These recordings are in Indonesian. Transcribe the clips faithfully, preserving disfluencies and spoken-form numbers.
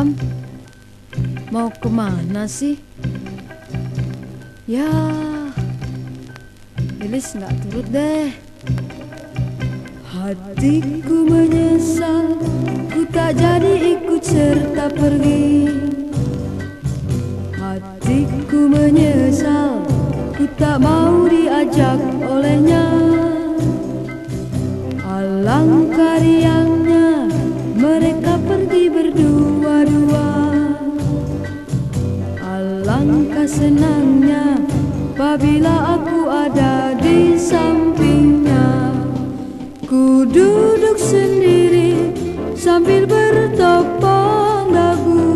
Malam, mau kemana sih? Ya, Lilis nggak turut deh. Hatiku menyesal, ku tak jadi ikut serta pergi. Hatiku menyesal, ku tak mau diajak olehnya. Alangkah riangnya mereka pergi berdua-dua. Alangkah senangnya apabila aku ada di sampingnya. Ku duduk sendiri sambil bertopang dagu.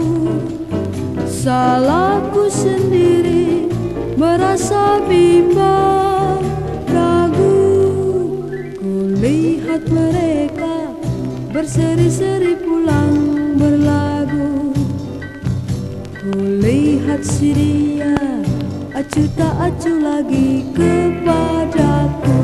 Salahku sendiri merasa bimbang ragu. Ku lihat mereka berseri-seri pulang berlagu. Ku lihat si dia acuh tak acuh lagi kepadaku.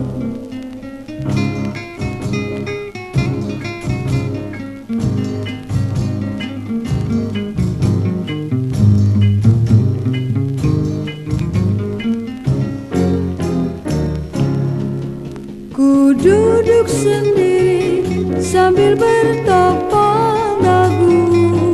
Ku duduk sendiri sambil bertopang dagu.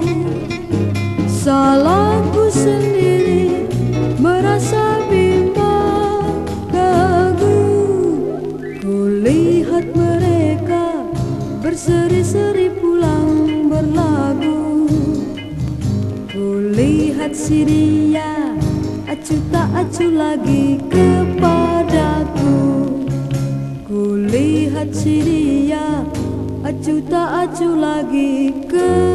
Salahku sendiri merasa bimbang ragu. Ku lihat mereka berseri-seri pulang berlagu. Ku lihat si dia acuh tak acuh lagi kepadaku. Ku lihat si dia acuh tak acuh lagi ke